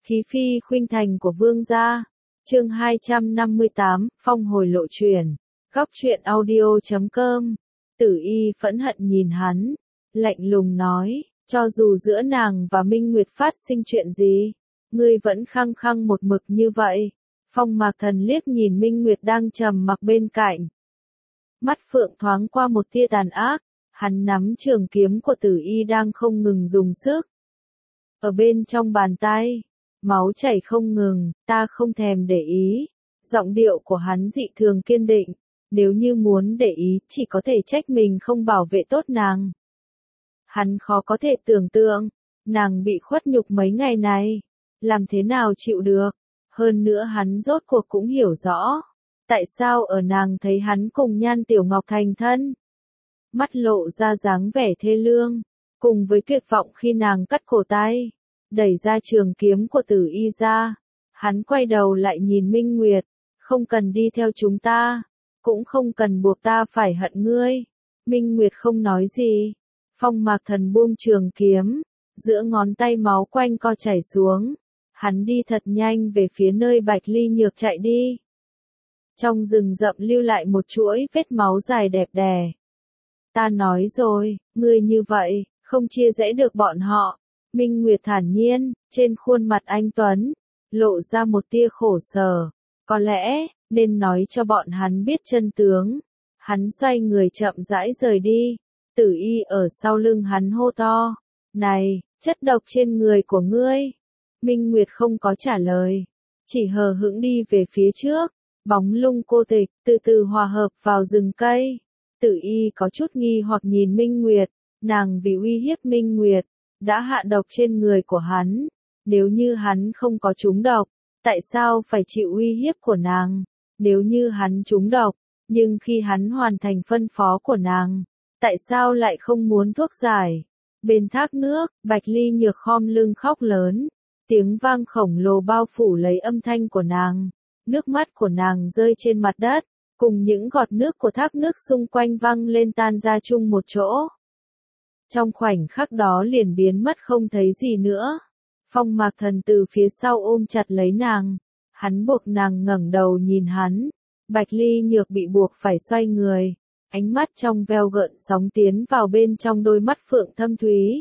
Khí phi khuynh thành của vương gia. Chương 258, phong hồi lộ truyền. Góc truyện audio.com. Tử Y phẫn hận nhìn hắn, lạnh lùng nói, cho dù giữa nàng và Minh Nguyệt phát sinh chuyện gì, ngươi vẫn khăng khăng một mực như vậy. Phong Mạc Thần liếc nhìn Minh Nguyệt đang trầm mặc bên cạnh. Mắt phượng thoáng qua một tia tàn ác, hắn nắm trường kiếm của Tử Y đang không ngừng dùng sức. Ở bên trong bàn tay, máu chảy không ngừng, ta không thèm để ý. Giọng điệu của hắn dị thường kiên định, nếu như muốn để ý chỉ có thể trách mình không bảo vệ tốt nàng. Hắn khó có thể tưởng tượng, nàng bị khuất nhục mấy ngày này, làm thế nào chịu được. Hơn nữa hắn rốt cuộc cũng hiểu rõ, tại sao ở nàng thấy hắn cùng Nhan Tiểu Ngọc thành thân. Mắt lộ ra dáng vẻ thê lương, cùng với tuyệt vọng khi nàng cắt cổ tay, đẩy ra trường kiếm của Tử Y ra. Hắn quay đầu lại nhìn Minh Nguyệt, không cần đi theo chúng ta, cũng không cần buộc ta phải hận ngươi. Minh Nguyệt không nói gì. Phong Mạc Thần buông trường kiếm, giữa ngón tay máu quanh co chảy xuống. Hắn đi thật nhanh về phía nơi Bạch Ly Nhược chạy đi. Trong rừng rậm lưu lại một chuỗi vết máu dài đẹp đẽ. Ta nói rồi, ngươi như vậy, không chia rẽ được bọn họ. Minh Nguyệt thản nhiên, trên khuôn mặt anh tuấn, lộ ra một tia khổ sở. Có lẽ, nên nói cho bọn hắn biết chân tướng. Hắn xoay người chậm rãi rời đi. Tử Y ở sau lưng hắn hô to. Này, chất độc trên người của ngươi. Minh Nguyệt không có trả lời, chỉ hờ hững đi về phía trước. Bóng lung cô tịch, từ từ hòa hợp vào rừng cây. Tử Y có chút nghi hoặc nhìn Minh Nguyệt, nàng vì uy hiếp Minh Nguyệt, đã hạ độc trên người của hắn. Nếu như hắn không có trúng độc, tại sao phải chịu uy hiếp của nàng? Nếu như hắn trúng độc, nhưng khi hắn hoàn thành phân phó của nàng, tại sao lại không muốn thuốc giải? Bên thác nước, Bạch Ly Nhược khom lưng khóc lớn, tiếng vang khổng lồ bao phủ lấy âm thanh của nàng. Nước mắt của nàng rơi trên mặt đất, cùng những giọt nước của thác nước xung quanh văng lên tan ra chung một chỗ. Trong khoảnh khắc đó liền biến mất không thấy gì nữa. Phong Mạc Thần từ phía sau ôm chặt lấy nàng, hắn buộc nàng ngẩng đầu nhìn hắn. Bạch Ly Nhược bị buộc phải xoay người, ánh mắt trong veo gợn sóng tiến vào bên trong đôi mắt phượng thâm thúy.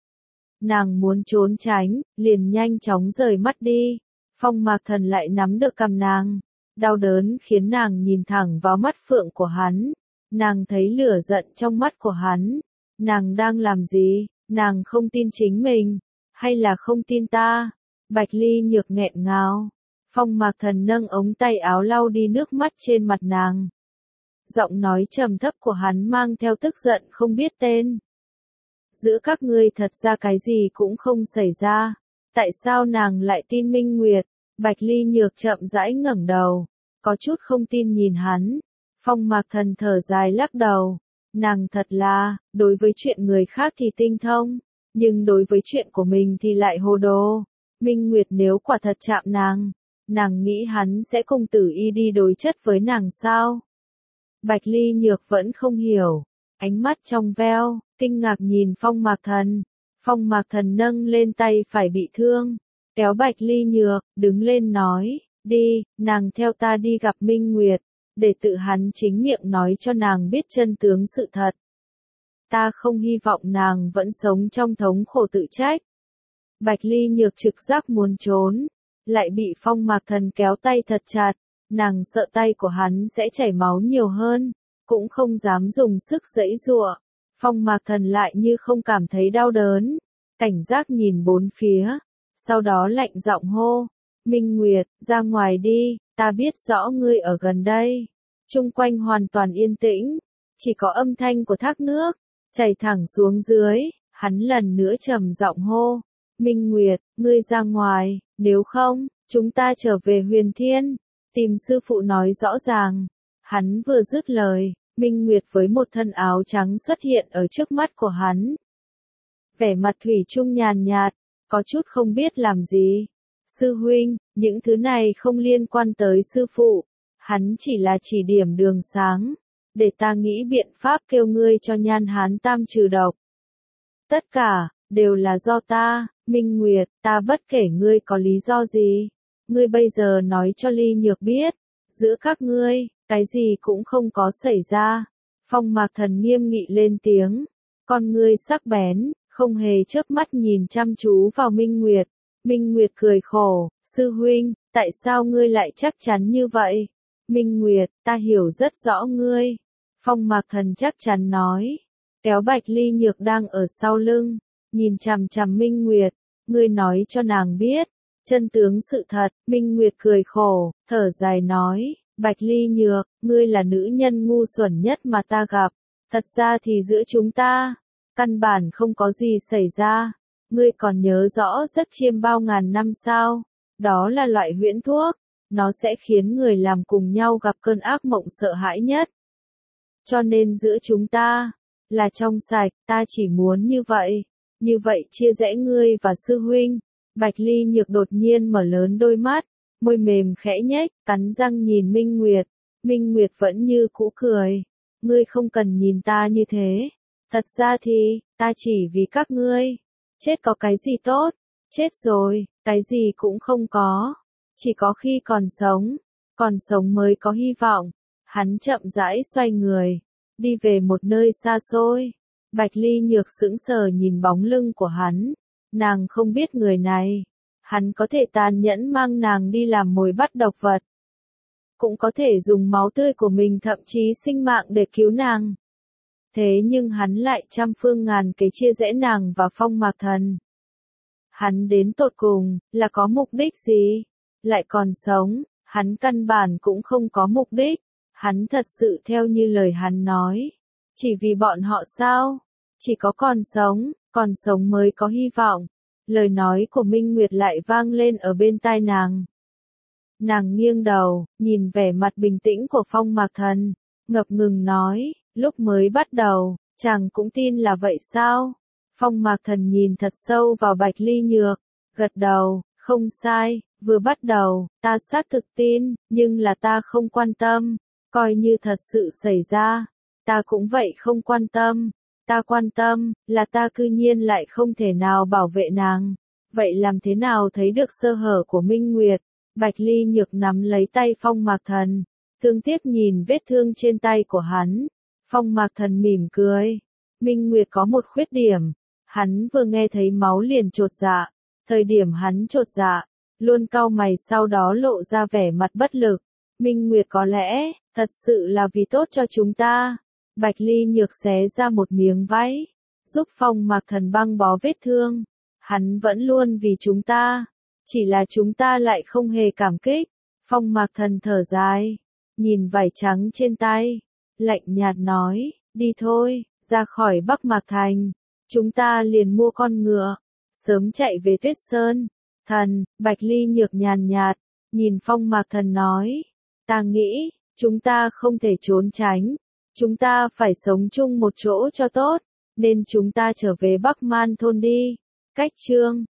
Nàng muốn trốn tránh, liền nhanh chóng rời mắt đi. Phong Mạc Thần lại nắm được cằm nàng, đau đớn khiến nàng nhìn thẳng vào mắt phượng của hắn. Nàng thấy lửa giận trong mắt của hắn. Nàng đang làm gì? Nàng không tin chính mình, hay là không tin ta? Bạch Ly Nhược nghẹn ngào. Phong Mạc Thần nâng ống tay áo lau đi nước mắt trên mặt nàng. Giọng nói trầm thấp của hắn mang theo tức giận không biết tên. Giữa các ngươi thật ra cái gì cũng không xảy ra. Tại sao nàng lại tin Minh Nguyệt? Bạch Ly Nhược chậm rãi ngẩng đầu, có chút không tin nhìn hắn. Phong Mạc Thần thở dài lắc đầu. Nàng thật là, đối với chuyện người khác thì tinh thông, nhưng đối với chuyện của mình thì lại hồ đồ. Minh Nguyệt nếu quả thật chạm nàng nghĩ hắn sẽ cùng Tử Y đi đối chất với nàng sao? Bạch Ly Nhược vẫn không hiểu, ánh mắt trong veo, kinh ngạc nhìn Phong Mạc Thần. Phong Mạc Thần nâng lên tay phải bị thương, kéo Bạch Ly Nhược, đứng lên nói, đi, nàng theo ta đi gặp Minh Nguyệt, để tự hắn chính miệng nói cho nàng biết chân tướng sự thật. Ta không hy vọng nàng vẫn sống trong thống khổ tự trách. Bạch Ly Nhược trực giác muốn trốn, lại bị Phong Mạc Thần kéo tay thật chặt. Nàng sợ tay của hắn sẽ chảy máu nhiều hơn, cũng không dám dùng sức giãy giụa. Phong Mạc Thần lại như không cảm thấy đau đớn, cảnh giác nhìn bốn phía, sau đó lạnh giọng hô, Minh Nguyệt, ra ngoài đi, ta biết rõ ngươi ở gần đây. Chung quanh hoàn toàn yên tĩnh, chỉ có âm thanh của thác nước, chảy thẳng xuống dưới. Hắn lần nữa trầm giọng hô, Minh Nguyệt, ngươi ra ngoài, nếu không, chúng ta trở về Huyền Thiên, tìm sư phụ nói rõ ràng. Hắn vừa dứt lời, Minh Nguyệt với một thân áo trắng xuất hiện ở trước mắt của hắn. Vẻ mặt thủy chung nhàn nhạt, có chút không biết làm gì. Sư huynh, những thứ này không liên quan tới sư phụ, hắn chỉ là chỉ điểm đường sáng, để ta nghĩ biện pháp kêu ngươi cho Nhan Hán Tam trừ độc. Tất cả, đều là do ta, Minh Nguyệt, ta bất kể ngươi có lý do gì. Ngươi bây giờ nói cho Ly Nhược biết, giữa các ngươi, cái gì cũng không có xảy ra. Phong Mạc Thần nghiêm nghị lên tiếng, con ngươi sắc bén, không hề chớp mắt nhìn chăm chú vào Minh Nguyệt. Minh Nguyệt cười khổ, sư huynh, tại sao ngươi lại chắc chắn như vậy? Minh Nguyệt, ta hiểu rất rõ ngươi. Phong Mạc Thần chắc chắn nói, kéo Bạch Ly Nhược đang ở sau lưng, nhìn chằm chằm Minh Nguyệt, ngươi nói cho nàng biết, chân tướng sự thật. Minh Nguyệt cười khổ, thở dài nói, Bạch Ly Nhược, ngươi là nữ nhân ngu xuẩn nhất mà ta gặp, thật ra thì giữa chúng ta, căn bản không có gì xảy ra, ngươi còn nhớ rõ giấc chiêm bao ngàn năm sao, đó là loại huyễn thuốc, nó sẽ khiến người làm cùng nhau gặp cơn ác mộng sợ hãi nhất. Cho nên giữa chúng ta, là trong sạch, ta chỉ muốn như vậy chia rẽ ngươi và sư huynh. Bạch Ly Nhược đột nhiên mở lớn đôi mắt, môi mềm khẽ nhếch, cắn răng nhìn Minh Nguyệt. Minh Nguyệt vẫn như cũ cười, ngươi không cần nhìn ta như thế, thật ra thì, ta chỉ vì các ngươi, chết có cái gì tốt, chết rồi, cái gì cũng không có, chỉ có khi còn sống mới có hy vọng. Hắn chậm rãi xoay người, đi về một nơi xa xôi. Bạch Ly Nhược sững sờ nhìn bóng lưng của hắn, nàng không biết người này, hắn có thể tàn nhẫn mang nàng đi làm mồi bắt độc vật, cũng có thể dùng máu tươi của mình thậm chí sinh mạng để cứu nàng. Thế nhưng hắn lại trăm phương ngàn kế chia rẽ nàng và Phong Mạc Thần. Hắn đến tột cùng, là có mục đích gì? Lại còn sống, hắn căn bản cũng không có mục đích. Hắn thật sự theo như lời hắn nói. Chỉ vì bọn họ sao? Chỉ có còn sống mới có hy vọng. Lời nói của Minh Nguyệt lại vang lên ở bên tai nàng. Nàng nghiêng đầu, nhìn vẻ mặt bình tĩnh của Phong Mạc Thần, ngập ngừng nói, lúc mới bắt đầu, chàng cũng tin là vậy sao? Phong Mạc Thần nhìn thật sâu vào Bạch Ly Nhược, gật đầu, không sai, vừa bắt đầu, ta xác thực tin, nhưng là ta không quan tâm, coi như thật sự xảy ra, ta cũng vậy không quan tâm. Ta quan tâm, là ta cư nhiên lại không thể nào bảo vệ nàng. Vậy làm thế nào thấy được sơ hở của Minh Nguyệt? Bạch Ly Nhược nắm lấy tay Phong Mạc Thần, thương tiếc nhìn vết thương trên tay của hắn. Phong Mạc Thần mỉm cười. Minh Nguyệt có một khuyết điểm. Hắn vừa nghe thấy máu liền chột dạ. Thời điểm hắn chột dạ, luôn cau mày sau đó lộ ra vẻ mặt bất lực. Minh Nguyệt có lẽ, thật sự là vì tốt cho chúng ta. Bạch Ly Nhược xé ra một miếng váy, giúp Phong Mạc Thần băng bó vết thương. Hắn vẫn luôn vì chúng ta, chỉ là chúng ta lại không hề cảm kích. Phong Mạc Thần thở dài, nhìn vải trắng trên tay, lạnh nhạt nói, đi thôi, ra khỏi Bắc Mạc Thành, chúng ta liền mua con ngựa, sớm chạy về Tuyết Sơn. Thần, Bạch Ly Nhược nhàn nhạt, nhìn Phong Mạc Thần nói, ta nghĩ, chúng ta không thể trốn tránh. Chúng ta phải sống chung một chỗ cho tốt, nên chúng ta trở về Bắc Man Thôn đi. Cách chương